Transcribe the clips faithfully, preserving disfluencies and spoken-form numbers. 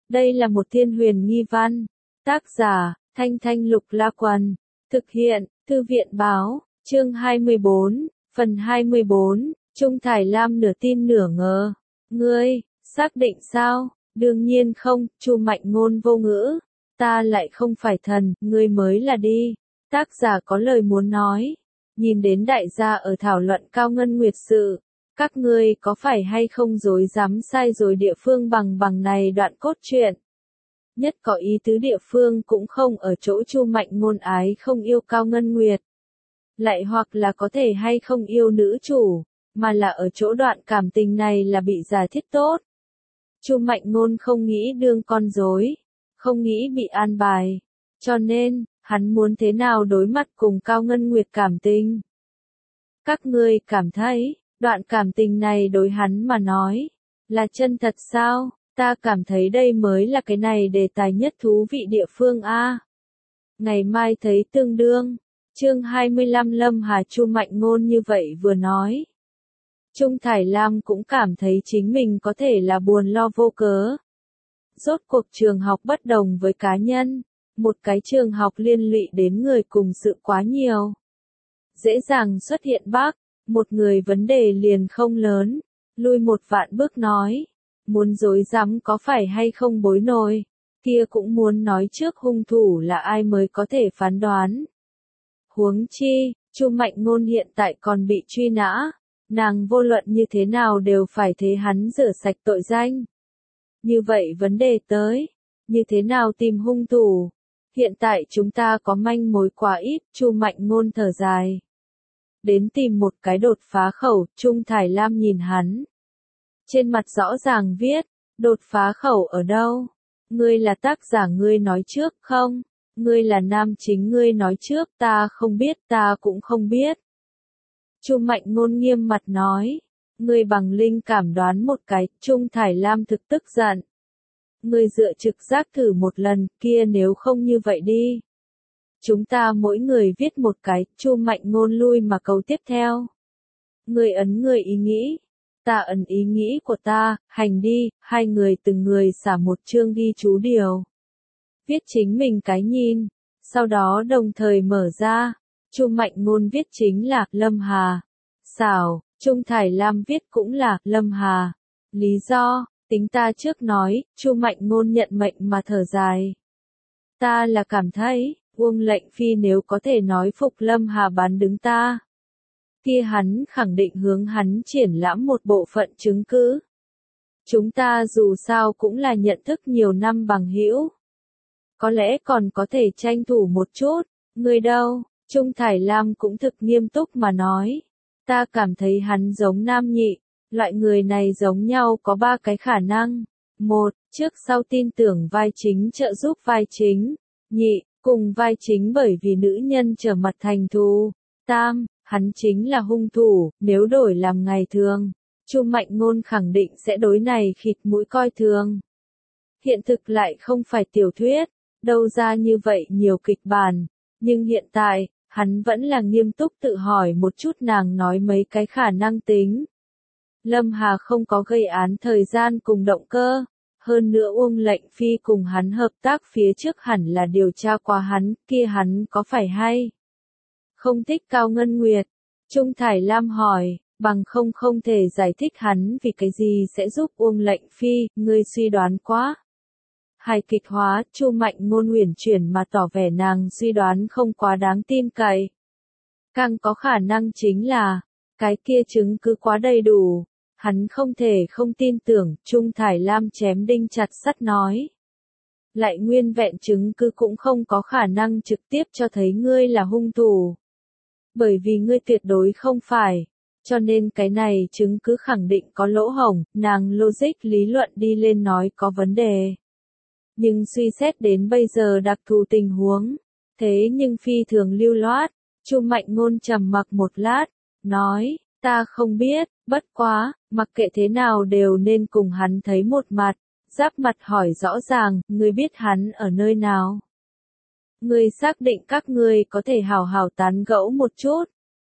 Đây là một thiên huyền nghi văn. Tác giả, Thanh Thanh Lục La Quần. Thực hiện, Thư viện Báo, chương hai mươi bốn, phần hai mươi bốn, Trung Thải Lam nửa tin nửa ngờ. Ngươi, xác định sao? Đương nhiên không, Chu Mạnh Ngôn vô ngữ. Ta lại không phải thần, ngươi mới là đi. Tác giả có lời muốn nói. Nhìn đến đại gia ở thảo luận Cao Ngân Nguyệt sự. Các ngươi có phải hay không dối dám sai rồi địa phương bằng bằng này đoạn cốt truyện. Nhất có ý tứ địa phương cũng không ở chỗ Chu Mạnh Ngôn ái không yêu Cao Ngân Nguyệt. Lại hoặc là có thể hay không yêu nữ chủ, mà là ở chỗ đoạn cảm tình này là bị giải thích tốt. Chu Mạnh Ngôn không nghĩ đương con rối, không nghĩ bị an bài, cho nên, hắn muốn thế nào đối mặt cùng Cao Ngân Nguyệt cảm tình. Các ngươi cảm thấy, đoạn cảm tình này đối hắn mà nói, là chân thật sao? Ta cảm thấy đây mới là cái này đề tài nhất thú vị địa phương a. Ngày mai thấy tương đương. Chương hai mươi lăm Lâm Hà Chu Mạnh Ngôn như vậy vừa nói. Trung Thải Lam cũng cảm thấy chính mình có thể là buồn lo vô cớ. Rốt cuộc trường học bất đồng với cá nhân, một cái trường học liên lụy đến người cùng sự quá nhiều. Dễ dàng xuất hiện bác, một người vấn đề liền không lớn, lui một vạn bước nói. Muốn dối rắm có phải hay không bối nổi, kia cũng muốn nói trước hung thủ là ai mới có thể phán đoán. Huống chi, Chu Mạnh Ngôn hiện tại còn bị truy nã, nàng vô luận như thế nào đều phải thế hắn rửa sạch tội danh. Như vậy vấn đề tới, như thế nào tìm hung thủ? Hiện tại chúng ta có manh mối quá ít, Chu Mạnh Ngôn thở dài. Đến tìm một cái đột phá khẩu, Trung Thải Lam nhìn hắn. Trên mặt rõ ràng viết, đột phá khẩu ở đâu? Ngươi là tác giả ngươi nói trước không? Ngươi là nam chính ngươi nói trước, ta không biết, ta cũng không biết. Chu Mạnh Ngôn nghiêm mặt nói, ngươi bằng linh cảm đoán một cái, Trung Thải Lam thực tức giận. Ngươi dựa trực giác thử một lần, kia nếu không như vậy đi. Chúng ta mỗi người viết một cái, Chu Mạnh Ngôn lui mà câu tiếp theo. Ngươi ấn ngươi ý nghĩ. Ta ấn ý nghĩ của ta, hành đi, hai người từng người xả một chương ghi chú điều. Viết chính mình cái nhìn, sau đó đồng thời mở ra, Chu Mạnh Ngôn viết chính là Lâm Hà. Xảo, Trung Thải Lam viết cũng là Lâm Hà. Lý do, tính ta trước nói, Chu Mạnh Ngôn nhận mệnh mà thở dài. Ta là cảm thấy, Uông Lệnh Phi nếu có thể nói phục Lâm Hà bán đứng ta. Kia hắn khẳng định hướng hắn triển lãm một bộ phận chứng cứ. Chúng ta dù sao cũng là nhận thức nhiều năm bằng hữu. Có lẽ còn có thể tranh thủ một chút, người đâu, Trung Thải Lam cũng thực nghiêm túc mà nói. Ta cảm thấy hắn giống nam nhị, loại người này giống nhau có ba cái khả năng. Một, trước sau tin tưởng vai chính trợ giúp vai chính. Nhị, cùng vai chính bởi vì nữ nhân trở mặt thành thù. Tam, hắn chính là hung thủ, nếu đổi làm ngày thường, Chu Mạnh Ngôn khẳng định sẽ đối này khịt mũi coi thường. Hiện thực lại không phải tiểu thuyết, đâu ra như vậy nhiều kịch bản, nhưng hiện tại, hắn vẫn là nghiêm túc tự hỏi một chút nàng nói mấy cái khả năng tính. Lâm Hà không có gây án thời gian cùng động cơ, hơn nữa Uông Lệnh Phi cùng hắn hợp tác phía trước hẳn là điều tra qua hắn, kia hắn có phải hay không thích Cao Ngân Nguyệt? Trung Thải Lam hỏi, bằng không không thể giải thích hắn vì cái gì sẽ giúp Uông Lệnh Phi, ngươi suy đoán quá. Hài kịch hóa, Chu Mạnh Ngôn huyền chuyển mà tỏ vẻ nàng suy đoán không quá đáng tin cậy. Càng có khả năng chính là, cái kia chứng cứ quá đầy đủ, hắn không thể không tin tưởng, Trung Thải Lam chém đinh chặt sắt nói. Lại nguyên vẹn chứng cứ cũng không có khả năng trực tiếp cho thấy ngươi là hung thủ. Bởi vì ngươi tuyệt đối không phải, cho nên cái này chứng cứ khẳng định có lỗ hổng, nàng logic lý luận đi lên nói có vấn đề. Nhưng suy xét đến bây giờ đặc thù tình huống, thế nhưng phi thường lưu loát, Chu Mạnh Ngôn trầm mặc một lát, nói, ta không biết, bất quá, mặc kệ thế nào đều nên cùng hắn thấy một mặt, giáp mặt hỏi rõ ràng, ngươi biết hắn ở nơi nào. Ngươi xác định các ngươi có thể hào hào tán gẫu một chút.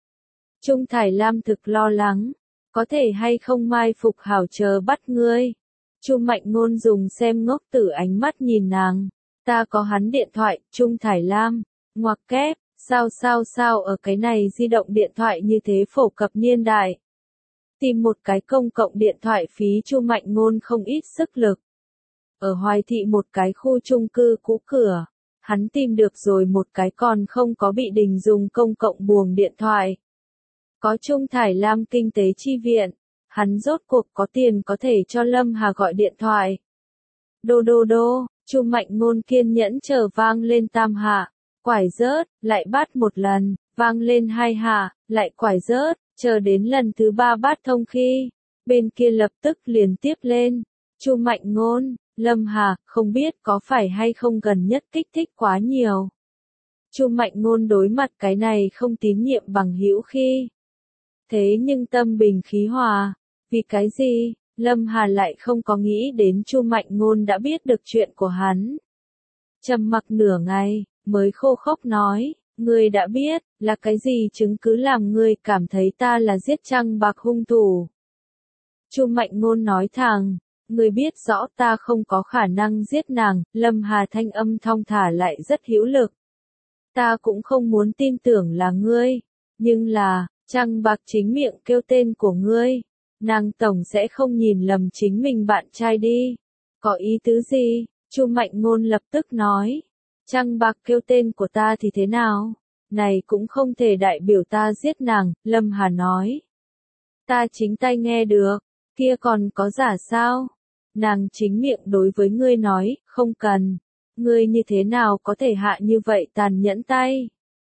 Trung Thải Lam thực lo lắng, có thể hay không mai phục hảo chờ bắt ngươi. Chu Mạnh Ngôn dùng xem ngốc tử ánh mắt nhìn nàng. Ta có hắn điện thoại, Trung Thải Lam. Ngoặc kép, sao sao sao ở cái này di động điện thoại như thế phổ cập niên đại. Tìm một cái công cộng điện thoại phí Chu Mạnh Ngôn không ít sức lực. Ở Hoài Thị một cái khu chung cư cũ cửa, hắn tìm được rồi một cái còn không có bị đình dùng công cộng buồng điện thoại. Có Trung Thải Lam kinh tế chi viện, hắn rốt cuộc có tiền có thể cho Lâm Hà gọi điện thoại. Đô đô đô, Chu Mạnh Ngôn kiên nhẫn chờ vang lên tam hạ, quải rớt, lại bắt một lần, vang lên hai hạ, lại quải rớt, chờ đến lần thứ ba bắt thông khi, bên kia lập tức liền tiếp lên. Chu Mạnh Ngôn, Lâm Hà, không biết có phải hay không gần nhất kích thích quá nhiều. Chu Mạnh Ngôn đối mặt cái này không tín nhiệm bằng hữu khi. Thế nhưng tâm bình khí hòa, vì cái gì, Lâm Hà lại không có nghĩ đến Chu Mạnh Ngôn đã biết được chuyện của hắn. Trầm mặc nửa ngày, mới khô khốc nói, ngươi đã biết, là cái gì chứng cứ làm ngươi cảm thấy ta là giết Trăng Bạc hung thủ. Chu Mạnh Ngôn nói thẳng, ngươi biết rõ ta không có khả năng giết nàng, Lâm Hà thanh âm thong thả lại rất hữu lực. Ta cũng không muốn tin tưởng là ngươi, nhưng là, Trăng Bạc chính miệng kêu tên của ngươi, nàng tổng sẽ không nhìn lầm chính mình bạn trai đi. Có ý tứ gì? Chu Mạnh Ngôn lập tức nói, Trăng Bạc kêu tên của ta thì thế nào? Này cũng không thể đại biểu ta giết nàng, Lâm Hà nói. Ta chính tay nghe được, kia còn có giả sao? Nàng chính miệng đối với ngươi nói, không cần. Ngươi như thế nào có thể hạ như vậy tàn nhẫn tay?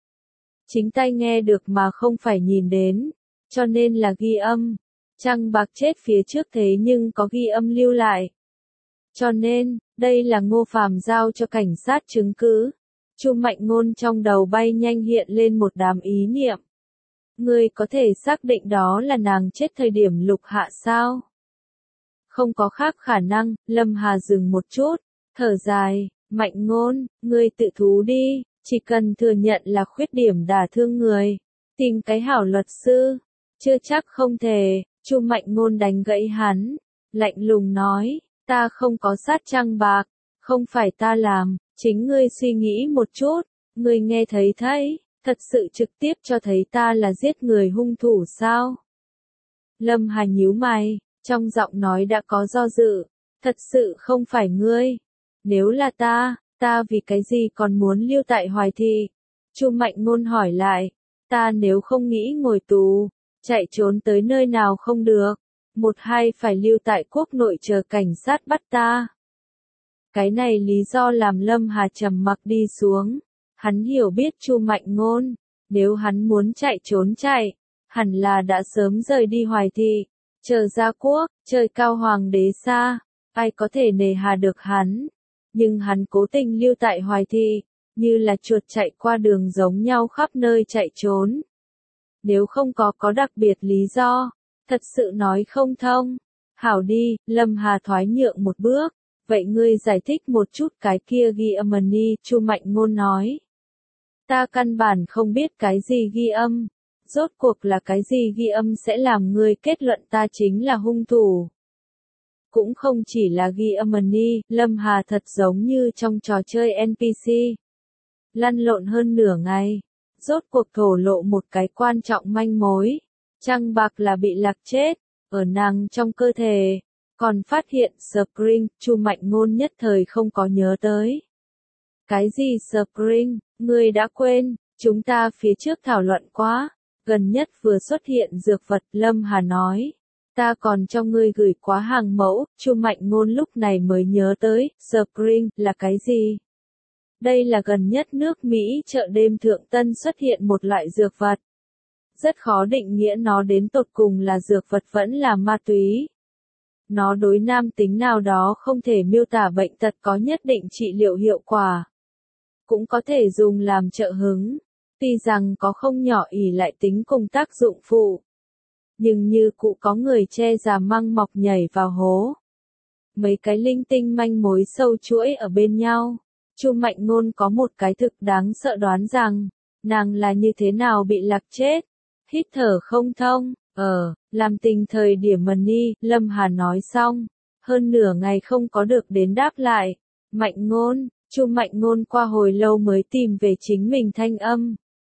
Chính tay nghe được mà không phải nhìn đến, cho nên là ghi âm. Trăng Bạc chết phía trước thế nhưng có ghi âm lưu lại. Cho nên, đây là Ngô Phàm giao cho cảnh sát chứng cứ. Chu Mạnh Ngôn trong đầu bay nhanh hiện lên một đám ý niệm. Ngươi có thể xác định đó là nàng chết thời điểm Lục Hạ sao? Không có khác khả năng, Lâm Hà dừng một chút, thở dài, Mạnh Ngôn, ngươi tự thú đi, chỉ cần thừa nhận là khuyết điểm đả thương người, tìm cái hảo luật sư, chưa chắc không thể. Chu Mạnh Ngôn đánh gãy hắn, lạnh lùng nói, ta không có sát Trăng Bạc, không phải ta làm, chính ngươi suy nghĩ một chút, ngươi nghe thấy thấy, thật sự trực tiếp cho thấy ta là giết người hung thủ sao? Lâm Hà nhíu mày, trong giọng nói đã có do dự, thật sự không phải ngươi, nếu là ta, ta vì cái gì còn muốn lưu tại Hoài Thị? Chu Mạnh Ngôn hỏi lại, ta nếu không nghĩ ngồi tù, chạy trốn tới nơi nào không được, một hai phải lưu tại quốc nội chờ cảnh sát bắt ta. Cái này lý do làm Lâm Hà trầm mặc đi xuống, hắn hiểu biết Chu Mạnh Ngôn, nếu hắn muốn chạy trốn chạy, hẳn là đã sớm rời đi Hoài Thị, chờ ra quốc, trời cao hoàng đế xa, ai có thể nề hà được hắn, nhưng hắn cố tình lưu tại Hoài Thị, như là chuột chạy qua đường giống nhau khắp nơi chạy trốn. Nếu không có có đặc biệt lý do, thật sự nói không thông. Hảo đi, Lâm Hà thoái nhượng một bước, vậy ngươi giải thích một chút cái kia ghi âm đi, Chu Mạnh Ngôn nói. Ta căn bản không biết cái gì ghi âm, rốt cuộc là cái gì ghi âm sẽ làm ngươi kết luận ta chính là hung thủ. Cũng không chỉ là ghi âm đi, Lâm Hà thật giống như trong trò chơi en pê xê. Lăn lộn hơn nửa ngày. Rốt cuộc thổ lộ một cái quan trọng manh mối, Trăng Bạc là bị lạc chết, ở nàng trong cơ thể, còn phát hiện Spring, Chu Mạnh Ngôn nhất thời không có nhớ tới. Cái gì Spring, ngươi đã quên, chúng ta phía trước thảo luận quá, gần nhất vừa xuất hiện dược vật, Lâm Hà nói. Ta còn cho ngươi gửi quá hàng mẫu, Chu Mạnh Ngôn lúc này mới nhớ tới, Spring là cái gì? Đây là gần nhất nước Mỹ chợ đêm thượng tân xuất hiện một loại dược vật. Rất khó định nghĩa nó đến tột cùng là dược vật vẫn là ma túy. Nó đối nam tính nào đó không thể miêu tả bệnh tật có nhất định trị liệu hiệu quả. Cũng có thể dùng làm trợ hứng, tuy rằng có không nhỏ ỷ lại tính cùng tác dụng phụ. Nhưng như cụ có người che già măng mọc nhảy vào hố. Mấy cái linh tinh manh mối sâu chuỗi ở bên nhau. Chu Mạnh Ngôn có một cái thực đáng sợ đoán rằng, nàng là như thế nào bị lạc chết. Hít thở không thông, ờ, làm tình thời điểm mần ni, Lâm Hà nói xong, hơn nửa ngày không có được đến đáp lại. Mạnh Ngôn, Chu Mạnh Ngôn qua hồi lâu mới tìm về chính mình thanh âm.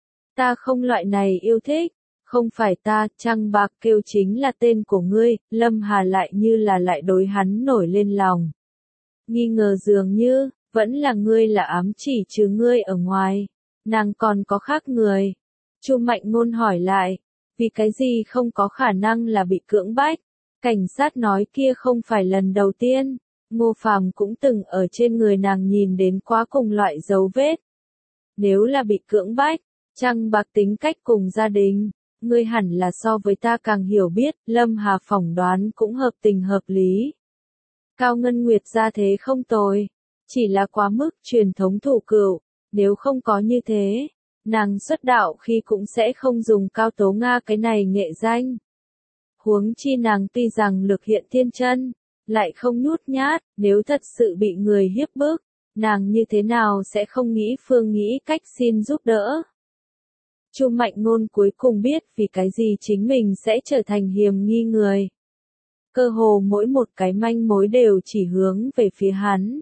Ta không loại này yêu thích, không phải ta, Trăng Bạc kêu chính là tên của ngươi. Lâm Hà lại như là lại đối hắn nổi lên lòng. Nghi ngờ dường như, vẫn là ngươi là ám chỉ chứ ngươi ở ngoài, nàng còn có khác người. Chu Mạnh Ngôn hỏi lại, vì cái gì không có khả năng là bị cưỡng bách? Cảnh sát nói kia không phải lần đầu tiên, Ngô Phàm cũng từng ở trên người nàng nhìn đến quá cùng loại dấu vết. Nếu là bị cưỡng bách, Trăng Bạc tính cách cùng gia đình, ngươi hẳn là so với ta càng hiểu biết. Lâm Hà phỏng đoán cũng hợp tình hợp lý. Cao Ngân Nguyệt gia thế không tồi, chỉ là quá mức truyền thống thủ cựu, nếu không có như thế, nàng xuất đạo khi cũng sẽ không dùng Cao Tố Nga cái này nghệ danh. Huống chi nàng tuy rằng lực hiện thiên chân, lại không nhút nhát, nếu thật sự bị người hiếp bức, nàng như thế nào sẽ không nghĩ phương nghĩ cách xin giúp đỡ. Chu Mạnh Ngôn cuối cùng biết vì cái gì chính mình sẽ trở thành hiềm nghi người. Cơ hồ mỗi một cái manh mối đều chỉ hướng về phía hắn.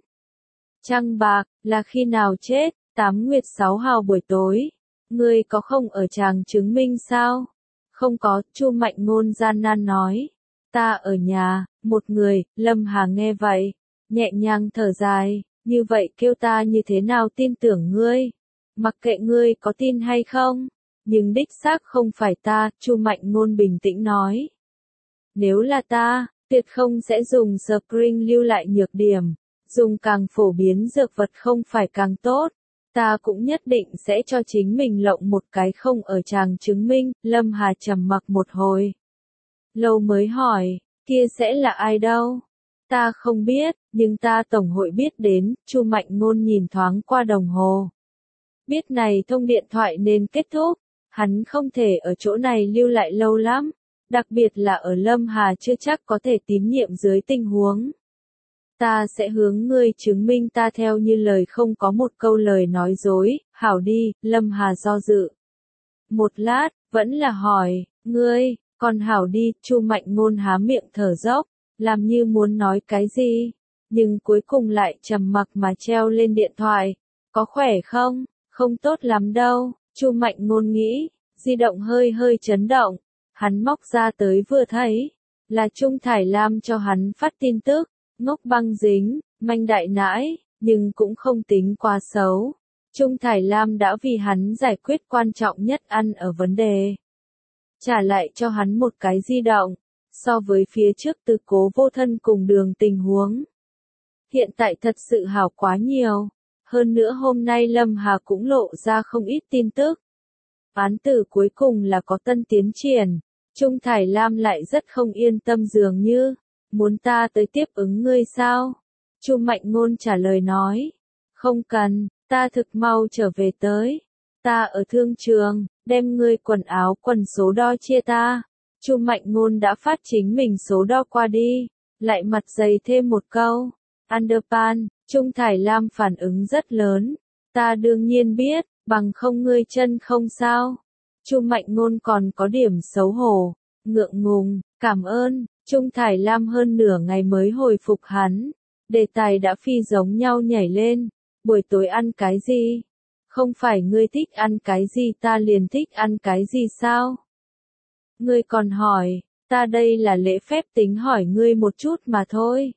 Trăng Bạc, là khi nào chết? Tám Nguyệt sáu hào buổi tối. Ngươi có không ở tràng chứng minh sao? Không có, Chu Mạnh Ngôn gian nan nói. Ta ở nhà, một người. Lâm Hà nghe vậy, nhẹ nhàng thở dài, như vậy kêu ta như thế nào tin tưởng ngươi? Mặc kệ ngươi có tin hay không, nhưng đích xác không phải ta, Chu Mạnh Ngôn bình tĩnh nói. Nếu là ta, tuyệt không sẽ dùng Spring lưu lại nhược điểm, dùng càng phổ biến dược vật không phải càng tốt. Ta cũng nhất định sẽ cho chính mình lộng một cái không ở tràng chứng minh. Lâm Hà trầm mặc một hồi, lâu mới hỏi, kia sẽ là ai đâu? Ta không biết, nhưng ta tổng hội biết đến. Chu Mạnh Ngôn nhìn thoáng qua đồng hồ. Biết này thông điện thoại nên kết thúc, hắn không thể ở chỗ này lưu lại lâu lắm, đặc biệt là ở Lâm Hà chưa chắc có thể tín nhiệm dưới tình huống. Ta sẽ hướng ngươi chứng minh ta theo như lời không có một câu lời nói dối. Hảo đi. Lâm Hà do dự một lát, vẫn là hỏi, ngươi, còn hảo đi. Chu Mạnh Ngôn há miệng thở dốc, làm như muốn nói cái gì, nhưng cuối cùng lại trầm mặc mà treo lên điện thoại. Có khỏe không? Không tốt lắm đâu. Chu Mạnh Ngôn nghĩ, di động hơi hơi chấn động, hắn móc ra tới vừa thấy, là Trung Thải Lam cho hắn phát tin tức. Ngốc băng dính, manh đại nãi, nhưng cũng không tính quá xấu. Trung Thải Lam đã vì hắn giải quyết quan trọng nhất ăn ở vấn đề. Trả lại cho hắn một cái di động, so với phía trước Tư Cố Vô Thân cùng Đường tình huống. Hiện tại thật sự hảo quá nhiều. Hơn nữa hôm nay Lâm Hà cũng lộ ra không ít tin tức. Án tử cuối cùng là có tân tiến triển. Trung Thải Lam lại rất không yên tâm dường như. Muốn ta tới tiếp ứng ngươi sao? Chu Mạnh Ngôn trả lời nói. Không cần, ta thực mau trở về tới. Ta ở thương trường, đem ngươi quần áo quần số đo chia ta. Chu Mạnh Ngôn đã phát chính mình số đo qua đi, lại mặt dày thêm một câu. Underpan, Trung Thải Lam phản ứng rất lớn. Ta đương nhiên biết, bằng không ngươi chân không sao. Chu Mạnh Ngôn còn có điểm xấu hổ, ngượng ngùng, cảm ơn. Trung Thải Lam hơn nửa ngày mới hồi phục hắn. Đề tài đã phi giống nhau nhảy lên. Buổi tối ăn cái gì? Không phải ngươi thích ăn cái gì ta liền thích ăn cái gì sao? Ngươi còn hỏi, ta đây là lễ phép tính hỏi ngươi một chút mà thôi.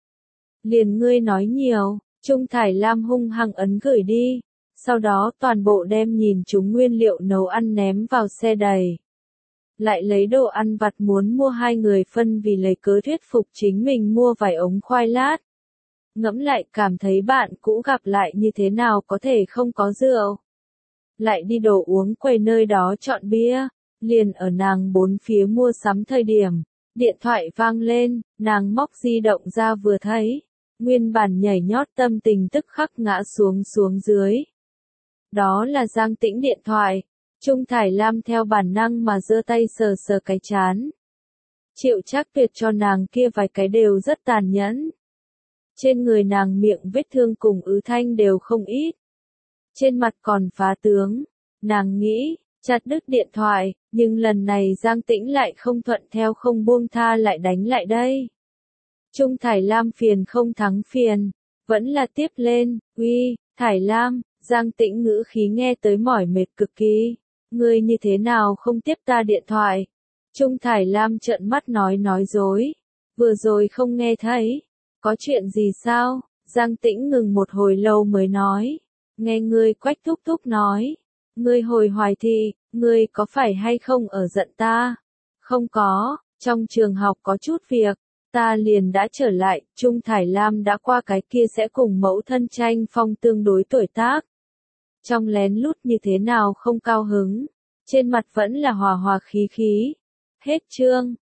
Liền ngươi nói nhiều. Trung Thải Lam hung hăng ấn gửi đi. Sau đó toàn bộ đem nhìn chúng nguyên liệu nấu ăn ném vào xe đầy. Lại lấy đồ ăn vặt muốn mua hai người phân vì lấy cớ thuyết phục chính mình mua vài ống khoai lát. Ngẫm lại cảm thấy bạn cũ gặp lại như thế nào có thể không có rượu. Lại đi đồ uống quầy nơi đó chọn bia, liền ở nàng bốn phía mua sắm thời điểm. Điện thoại vang lên, nàng móc di động ra vừa thấy. Nguyên bản nhảy nhót tâm tình tức khắc ngã xuống xuống dưới. Đó là Giang Tĩnh điện thoại. Trung Thải Lam theo bản năng mà giơ tay sờ sờ cái chán. Triệu Trác Tuyệt cho nàng kia vài cái đều rất tàn nhẫn. Trên người nàng miệng vết thương cùng ứ thanh đều không ít. Trên mặt còn phá tướng. Nàng nghĩ, chặt đứt điện thoại, nhưng lần này Giang Tĩnh lại không thuận theo không buông tha lại đánh lại đây. Trung Thải Lam phiền không thắng phiền, vẫn là tiếp lên, uy, Thải Lam, Giang Tĩnh ngữ khí nghe tới mỏi mệt cực kỳ. Ngươi như thế nào không tiếp ta điện thoại? Trung Thải Lam trợn mắt nói nói dối. Vừa rồi không nghe thấy. Có chuyện gì sao? Giang Tĩnh ngừng một hồi lâu mới nói. Nghe ngươi Quách thúc thúc nói. Ngươi hồi hoài thì, ngươi có phải hay không ở giận ta? Không có, trong trường học có chút việc. Ta liền đã trở lại, Trung Thải Lam đã qua cái kia sẽ cùng mẫu thân tranh phong tương đối tuổi tác. Trong lén lút như thế nào không cao hứng, trên mặt vẫn là hòa hòa khí khí. Hết chương.